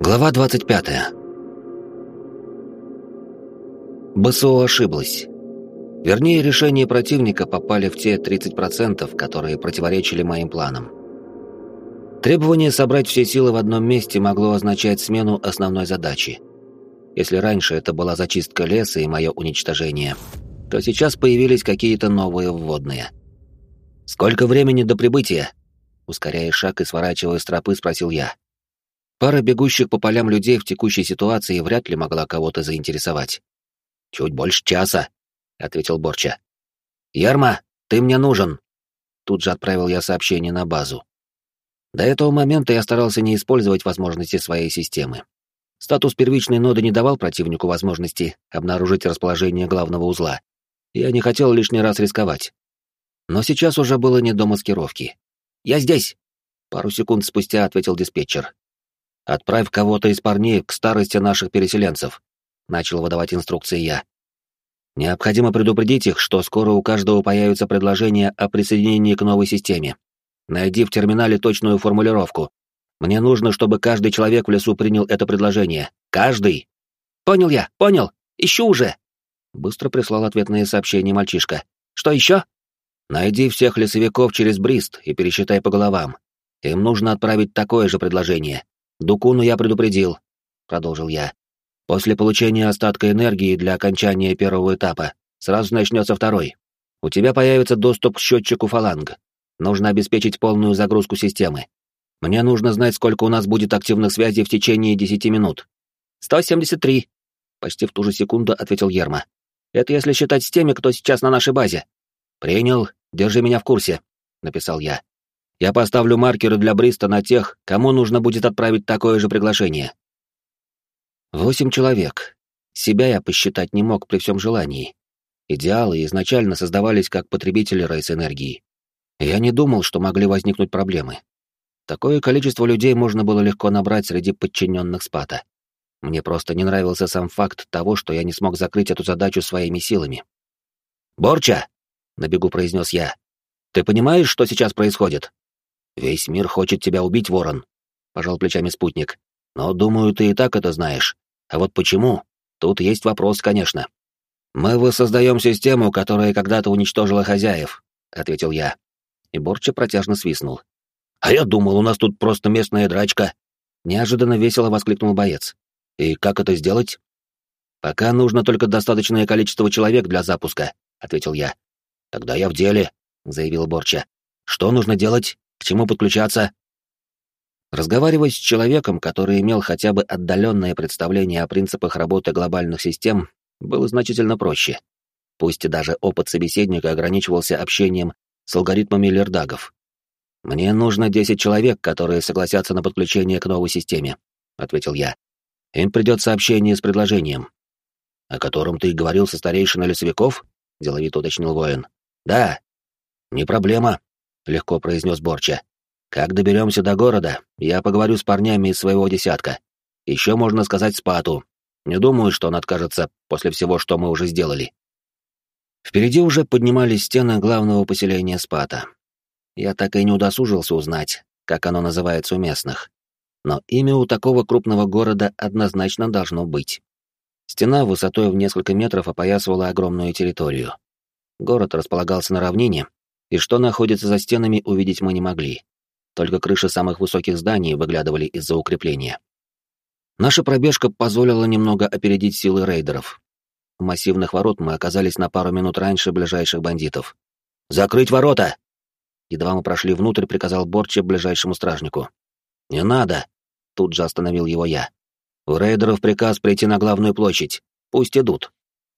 Глава 25. БСО ошиблась. Вернее, решения противника попали в те 30%, которые противоречили моим планам. Требование собрать все силы в одном месте могло означать смену основной задачи. Если раньше это была зачистка леса и мое уничтожение, то сейчас появились какие-то новые вводные. «Сколько времени до прибытия?» Ускоряя шаг и сворачивая с тропы, спросил я. Пара бегущих по полям людей в текущей ситуации вряд ли могла кого-то заинтересовать. «Чуть больше часа», — ответил Борча. «Ярма, ты мне нужен!» Тут же отправил я сообщение на базу. До этого момента я старался не использовать возможности своей системы. Статус первичной ноды не давал противнику возможности обнаружить расположение главного узла. Я не хотел лишний раз рисковать. Но сейчас уже было не до маскировки. «Я здесь!» — пару секунд спустя ответил диспетчер. «Отправь кого-то из парней к старости наших переселенцев», — начал выдавать инструкции я. «Необходимо предупредить их, что скоро у каждого появится предложение о присоединении к новой системе. Найди в терминале точную формулировку. Мне нужно, чтобы каждый человек в лесу принял это предложение. Каждый!» «Понял я, понял! Ищу уже!» Быстро прислал ответное сообщение мальчишка. «Что еще?» «Найди всех лесовиков через Брист и пересчитай по головам. Им нужно отправить такое же предложение. Дукуну я предупредил», — продолжил я. «После получения остатка энергии для окончания первого этапа сразу начнется второй. У тебя появится доступ к счетчику фаланг. Нужно обеспечить полную загрузку системы. Мне нужно знать, сколько у нас будет активных связей в течение 10 минут». 173. Почти в ту же секунду ответил Ерма. «Это если считать с теми, кто сейчас на нашей базе». «Принял. Держи меня в курсе», — написал я. «Я поставлю маркеры для Бриста на тех, кому нужно будет отправить такое же приглашение». 8 человек. Себя я посчитать не мог при всем желании. Идеалы изначально создавались как потребители рейс-энергии. Я не думал, что могли возникнуть проблемы. Такое количество людей можно было легко набрать среди подчиненных Спата. Мне просто не нравился сам факт того, что я не смог закрыть эту задачу своими силами. «Борча!» — на бегу произнес я. «Ты понимаешь, что сейчас происходит?» «Весь мир хочет тебя убить, Ворон», — пожал плечами спутник. «Но, думаю, ты и так это знаешь. А вот почему? Тут есть вопрос, конечно». «Мы воссоздаем систему, которая когда-то уничтожила хозяев», — ответил я. И Борча протяжно свистнул. «А я думал, у нас тут просто местная драчка», — неожиданно весело воскликнул боец. «И как это сделать?» «Пока нужно только достаточное количество человек для запуска», — ответил я. «Тогда я в деле», — заявил Борча. «Что нужно делать? К чему подключаться?» Разговаривать с человеком, который имел хотя бы отдаленное представление о принципах работы глобальных систем, было значительно проще. Пусть и даже опыт собеседника ограничивался общением с алгоритмами лердагов. «Мне нужно 10 человек, которые согласятся на подключение к новой системе», — ответил я. «Им придет сообщение с предложением». «О котором ты говорил со старейшиной лесовиков?» — деловито уточнил воин. «Да». «Не проблема», — легко произнес Борча. «Как доберемся до города, я поговорю с парнями из своего десятка. Еще можно сказать Спату. Не думаю, что он откажется после всего, что мы уже сделали». Впереди уже поднимались стены главного поселения Спата. Я так и не удосужился узнать, как оно называется у местных. Но имя у такого крупного города однозначно должно быть. Стена высотой в несколько метров опоясывала огромную территорию. Город располагался на равнине, и что находится за стенами, увидеть мы не могли. Только крыши самых высоких зданий выглядывали из-за укрепления. Наша пробежка позволила немного опередить силы рейдеров. У массивных ворот мы оказались на пару минут раньше ближайших бандитов. «Закрыть ворота!» Едва мы прошли внутрь, приказал Борча ближайшему стражнику. «Не надо!» Тут же остановил его я. «У рейдеров приказ прийти на главную площадь. Пусть идут».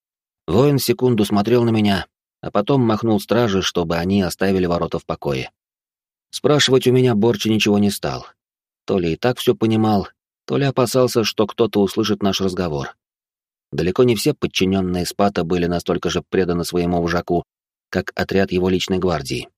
Воин секунду смотрел на меня, а потом махнул страже, чтобы они оставили ворота в покое. Спрашивать у меня Борча ничего не стал. То ли и так все понимал, то ли опасался, что кто-то услышит наш разговор. Далеко не все подчиненные Спата были настолько же преданы своему вожаку, как отряд его личной гвардии.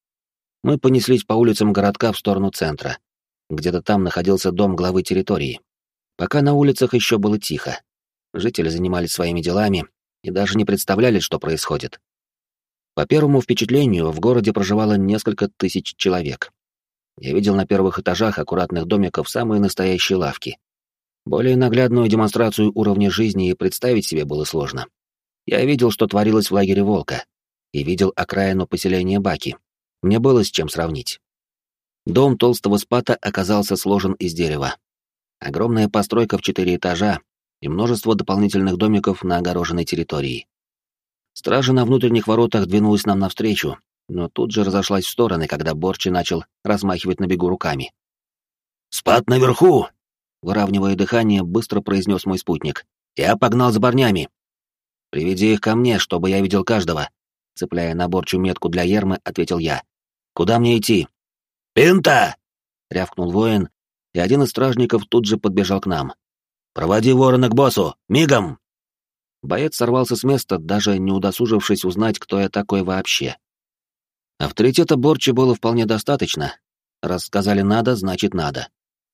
Мы понеслись по улицам городка в сторону центра. Где-то там находился дом главы территории. Пока на улицах еще было тихо. Жители занимались своими делами и даже не представляли, что происходит. По первому впечатлению, в городе проживало несколько тысяч человек. Я видел на первых этажах аккуратных домиков самые настоящие лавки. Более наглядную демонстрацию уровня жизни и представить себе было сложно. Я видел, что творилось в лагере Волка, и видел окраину поселения Баки. Мне было с чем сравнить. Дом толстого спата оказался сложен из дерева. Огромная постройка в 4 этажа и множество дополнительных домиков на огороженной территории. Стража на внутренних воротах двинулась нам навстречу, но тут же разошлась в стороны, когда Борчи начал размахивать на бегу руками. «Спат наверху!» — выравнивая дыхание, быстро произнес мой спутник. «Я погнал за парнями!» «Приведи их ко мне, чтобы я видел каждого!» Цепляя на Борчу метку для Ермы, ответил я. «Куда мне идти?» «Пинта!» — рявкнул воин, и один из стражников тут же подбежал к нам. «Проводи ворона к боссу! Мигом!» Боец сорвался с места, даже не удосужившись узнать, кто я такой вообще. Авторитета Борчи было вполне достаточно. Раз сказали «надо», значит «надо».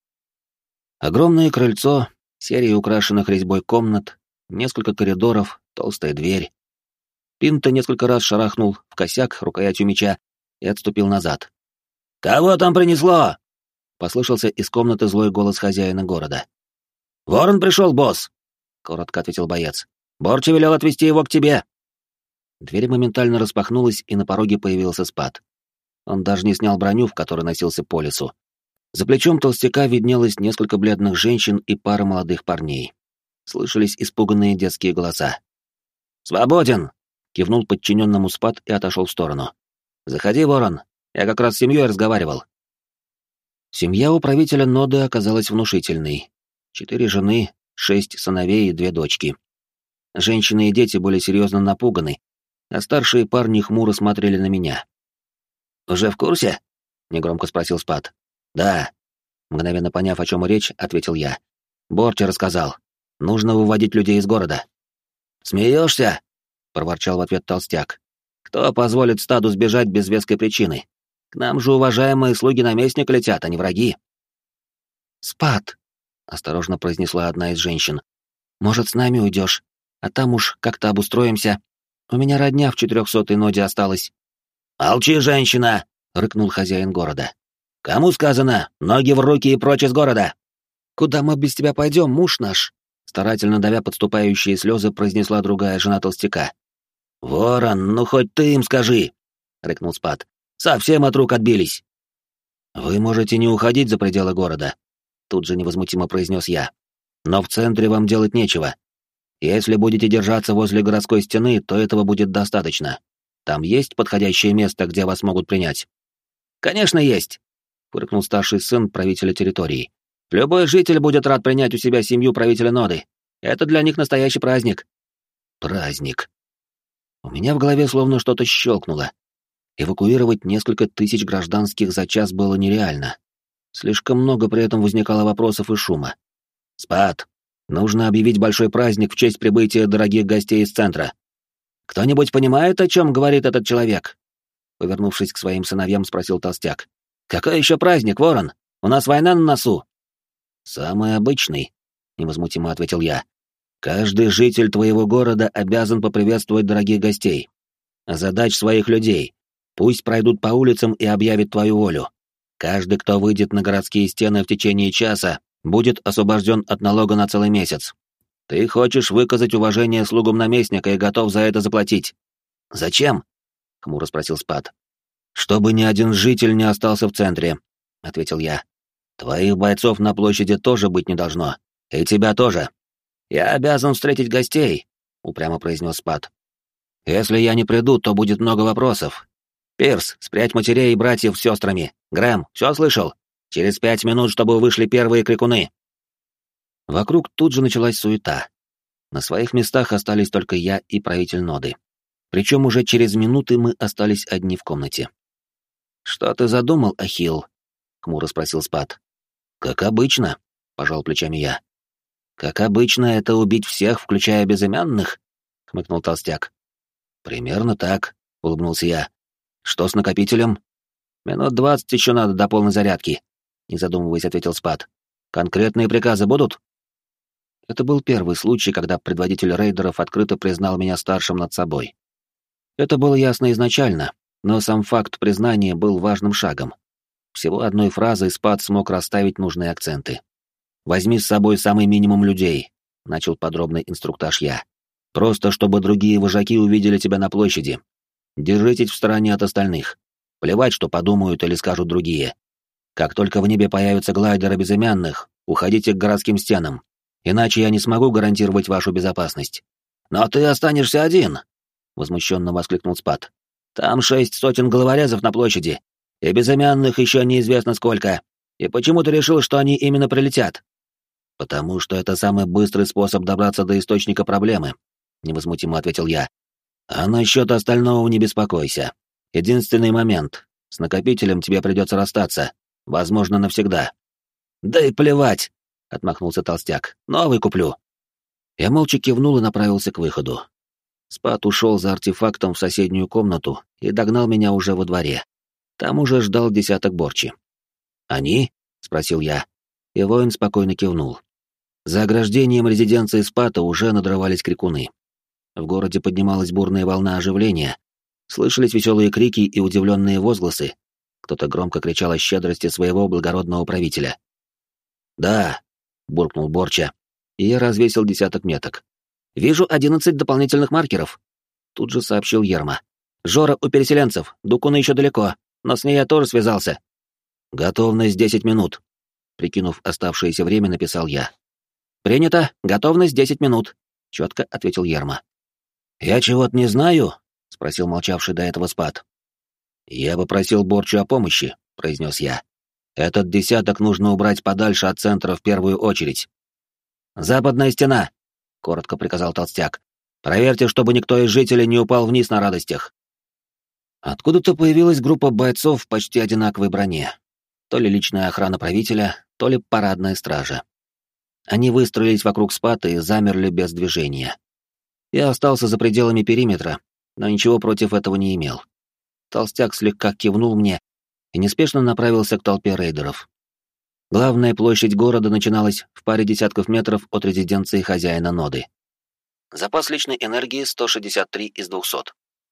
Огромное крыльцо, серия украшенных резьбой комнат, несколько коридоров, толстая дверь. Пинта несколько раз шарахнул в косяк рукоятью меча и отступил назад. «Кого там принесло?» — послышался из комнаты злой голос хозяина города. «Ворон пришел, босс!» — коротко ответил боец. «Борчи велел отвезти его к тебе!» Дверь моментально распахнулась, и на пороге появился Спат. Он даже не снял броню, в которой носился по лесу. За плечом толстяка виднелось несколько бледных женщин и пара молодых парней. Слышались испуганные детские голоса. «Свободен!» — кивнул подчиненному Спат и отошел в сторону. «Заходи, ворон, я как раз с семьей разговаривал». Семья у правителя Ноды оказалась внушительной. 4 жены, 6 сыновей и 2 дочки. Женщины и дети были серьезно напуганы, а старшие парни хмуро смотрели на меня. «Уже в курсе?» — негромко спросил Спат. «Да». Мгновенно поняв, о чем речь, ответил я. «Борчи рассказал. Нужно выводить людей из города». «Смеешься?» — проворчал в ответ толстяк. «Кто позволит стаду сбежать без веской причины? К нам же уважаемые слуги наместника летят, а не враги». «Спат», — осторожно произнесла одна из женщин. «Может, с нами уйдешь? А там уж как-то обустроимся. У меня родня в 400-й ноде осталась». «Молчи, женщина!» — рыкнул хозяин города. «Кому сказано? Ноги в руки и прочь из города!» «Куда мы без тебя пойдем, муж наш?» Старательно давя подступающие слезы, произнесла другая жена толстяка. «Ворон, ну хоть ты им скажи!» — рыкнул Спат. «Совсем от рук отбились!» «Вы можете не уходить за пределы города», — тут же невозмутимо произнес я. «Но в центре вам делать нечего. Если будете держаться возле городской стены, то этого будет достаточно. Там есть подходящее место, где вас могут принять?» «Конечно, есть», — фыркнул старший сын правителя территории. «Любой житель будет рад принять у себя семью правителя Ноды. Это для них настоящий праздник». «Праздник». У меня в голове словно что-то щелкнуло. Эвакуировать несколько тысяч гражданских за час было нереально. Слишком много при этом возникало вопросов и шума. «Спат, нужно объявить большой праздник в честь прибытия дорогих гостей из центра. Кто-нибудь понимает, о чем говорит этот человек?» Повернувшись к своим сыновьям, спросил толстяк. «Какой еще праздник, ворон? У нас война на носу». «Самый обычный», — невозмутимо ответил я. «Каждый житель твоего города обязан поприветствовать дорогих гостей. Задач своих людей. Пусть пройдут по улицам и объявят твою волю. Каждый, кто выйдет на городские стены в течение часа, будет освобожден от налога на целый месяц. Ты хочешь выказать уважение слугам наместника и готов за это заплатить. Зачем?» — хмуро спросил Спат. «Чтобы ни один житель не остался в центре», — ответил я. «Твоих бойцов на площади тоже быть не должно. И тебя тоже. Я обязан встретить гостей», — упрямо произнес Спат. «Если я не приду, то будет много вопросов. Пирс, спрячь матерей и братьев с сестрами. Грэм, все слышал? Через 5 минут, чтобы вышли первые крикуны». Вокруг тут же началась суета. На своих местах остались только я и правитель Ноды. Причем уже через минуты мы остались одни в комнате. «Что ты задумал, Ахилл?» — хмуро спросил Спат. «Как обычно», — пожал плечами я. «Как обычно, это убить всех, включая безымянных?» — хмыкнул толстяк. «Примерно так», — улыбнулся я. «Что с накопителем?» «Минут 20 еще надо до полной зарядки», — не задумываясь, ответил Спат. «Конкретные приказы будут?» Это был первый случай, когда предводитель рейдеров открыто признал меня старшим над собой. Это было ясно изначально, но сам факт признания был важным шагом. Всего одной фразой Спат смог расставить нужные акценты. Возьми с собой самый минимум людей, начал подробный инструктаж я. Просто чтобы другие вожаки увидели тебя на площади. Держитесь в стороне от остальных. Плевать, что подумают или скажут другие. Как только в небе появятся глайдеры безымянных, уходите к городским стенам. Иначе я не смогу гарантировать вашу безопасность. Но ты останешься один, возмущенно воскликнул Спад. Там 6 сотен головорезов на площади, и безымянных еще неизвестно сколько. И почему ты решил, что они именно прилетят? Потому что это самый быстрый способ добраться до источника проблемы, невозмутимо ответил я. А насчет остального не беспокойся. Единственный момент. С накопителем тебе придется расстаться. Возможно, навсегда. Да и плевать, отмахнулся толстяк. Новый куплю. Я молча кивнул и направился к выходу. Спад ушел за артефактом в соседнюю комнату и догнал меня уже во дворе. Там уже ждал десяток Борчи. «Они?» — спросил я, и воин спокойно кивнул. За ограждением резиденции Спата уже надрывались крикуны. В городе поднималась бурная волна оживления, слышались веселые крики и удивленные возгласы. Кто-то громко кричал о щедрости своего благородного правителя. «Да», — буркнул Борча, и я развесил десяток меток. «Вижу 11 дополнительных маркеров», — тут же сообщил Ерма. «Жора у переселенцев, Дукуна еще далеко, но с ней я тоже связался». «Готовность 10 минут», — прикинув оставшееся время, написал я. «Принято, готовность 10 минут», — четко ответил Ерма. «Я чего-то не знаю?» — спросил молчавший до этого Спад. «Я попросил Борчу о помощи», — произнес я. «Этот десяток нужно убрать подальше от центра в первую очередь». «Западная стена», — коротко приказал толстяк. «Проверьте, чтобы никто из жителей не упал вниз на радостях». Откуда-то появилась группа бойцов в почти одинаковой броне. То ли личная охрана правителя, то ли парадная стража. Они выстроились вокруг Спата и замерли без движения. Я остался за пределами периметра, но ничего против этого не имел. Толстяк слегка кивнул мне и неспешно направился к толпе рейдеров. Главная площадь города начиналась в паре десятков метров от резиденции хозяина ноды. Запас личной энергии 163 из 200.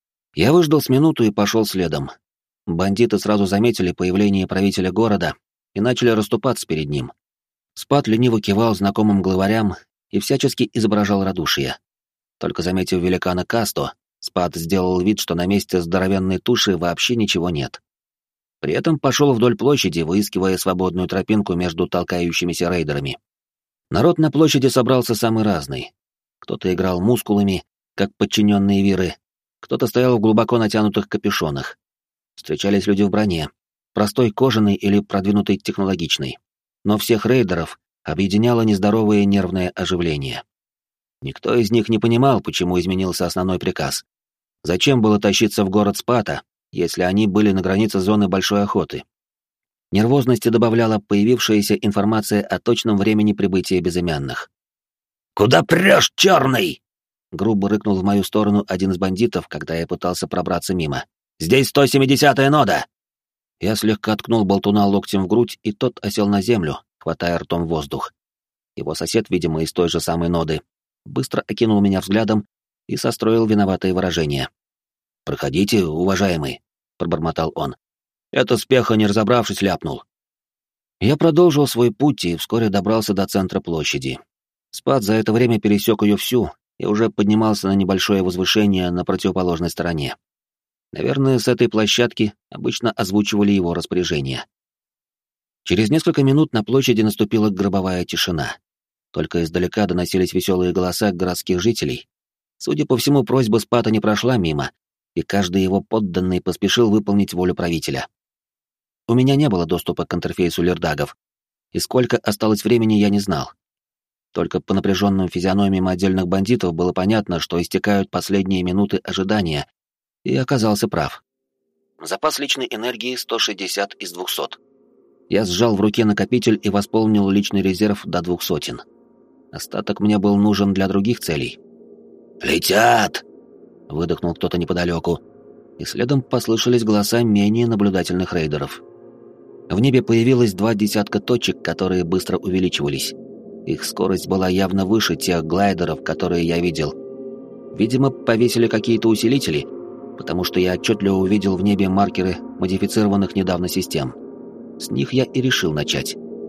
Я выждал с минуту и пошел следом. Бандиты сразу заметили появление правителя города и начали расступаться перед ним. Спад лениво кивал знакомым главарям и всячески изображал радушие. Только заметив великана Касто, Спад сделал вид, что на месте здоровенной туши вообще ничего нет. При этом пошел вдоль площади, выискивая свободную тропинку между толкающимися рейдерами. Народ на площади собрался самый разный. Кто-то играл мускулами, как подчиненные виры, кто-то стоял в глубоко натянутых капюшонах. Встречались люди в броне, простой кожаной или продвинутой технологичной. Но всех рейдеров объединяло нездоровое нервное оживление. Никто из них не понимал, почему изменился основной приказ. Зачем было тащиться в город Спата, если они были на границе зоны большой охоты? Нервозности добавляла появившаяся информация о точном времени прибытия безымянных. «Куда прешь, черный?» — грубо рыкнул в мою сторону один из бандитов, когда я пытался пробраться мимо. «Здесь 170-я нода!» Я слегка ткнул болтуна локтем в грудь, и тот осел на землю, хватая ртом воздух. Его сосед, видимо, из той же самой ноды, быстро окинул меня взглядом и состроил виноватое выражение. «Проходите, уважаемый», — пробормотал он. «Это спеха, не разобравшись, ляпнул». Я продолжил свой путь и вскоре добрался до центра площади. Спад за это время пересек ее всю и уже поднимался на небольшое возвышение на противоположной стороне. Наверное, с этой площадки обычно озвучивали его распоряжения. Через несколько минут на площади наступила гробовая тишина. Только издалека доносились веселые голоса городских жителей. Судя по всему, просьба Спата не прошла мимо, и каждый его подданный поспешил выполнить волю правителя. У меня не было доступа к интерфейсу лердагов, и сколько осталось времени, я не знал. Только по напряженным физиономиям отдельных бандитов было понятно, что истекают последние минуты ожидания, и оказался прав. Запас личной энергии 160 из 200. Я сжал в руке накопитель и восполнил личный резерв до 200. Остаток мне был нужен для других целей. «Летят!» — выдохнул кто-то неподалеку, и следом послышались голоса менее наблюдательных рейдеров. В небе появилось 2 десятка точек, которые быстро увеличивались. Их скорость была явно выше тех глайдеров, которые я видел. Видимо, повесили какие-то усилители, потому что я отчетливо увидел в небе маркеры модифицированных недавно систем. С них я и решил начать.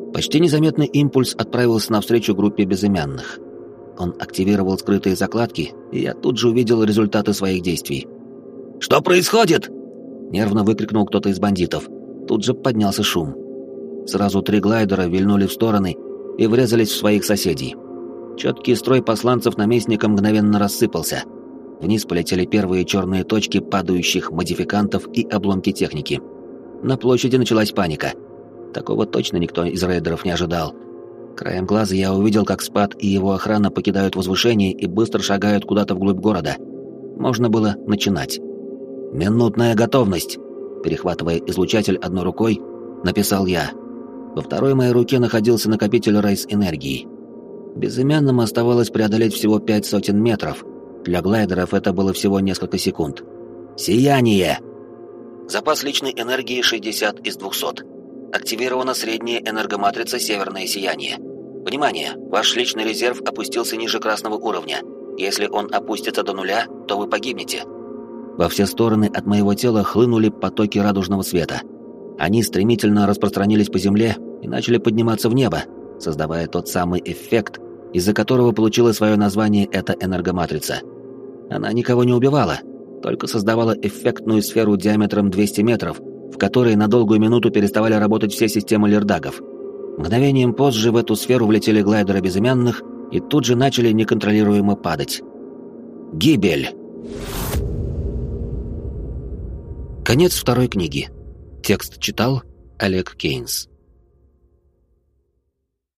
Почти незаметный импульс отправился навстречу группе безымянных. Он активировал скрытые закладки, и я тут же увидел результаты своих действий. «Что происходит?» — нервно выкрикнул кто-то из бандитов. Тут же поднялся шум. Сразу 3 глайдера вильнули в стороны и врезались в своих соседей. Четкий строй посланцев наместника мгновенно рассыпался. Вниз полетели первые черные точки падающих модификантов и обломки техники. На площади началась паника. Такого точно никто из рейдеров не ожидал. Краем глаза я увидел, как Спад и его охрана покидают возвышение и быстро шагают куда-то вглубь города. Можно было начинать. «Минутная готовность!» Перехватывая излучатель одной рукой, написал я. Во второй моей руке находился накопитель рейс-энергии. Безымянным оставалось преодолеть всего 500 метров. Для глайдеров это было всего несколько секунд. «Сияние!» Запас личной энергии 60 из 200. Активирована средняя энергоматрица «Северное сияние». Внимание! Ваш личный резерв опустился ниже красного уровня. Если он опустится до 0, то вы погибнете. Во все стороны от моего тела хлынули потоки радужного света. Они стремительно распространились по земле и начали подниматься в небо, создавая тот самый эффект, из-за которого получила свое название эта энергоматрица. Она никого не убивала, только создавала эффектную сферу диаметром 200 метров, в которой на долгую минуту переставали работать все системы лердагов. Мгновением позже в эту сферу влетели глайдеры безымянных и тут же начали неконтролируемо падать. Гибель! Конец второй книги. Текст читал Олег Кейнс.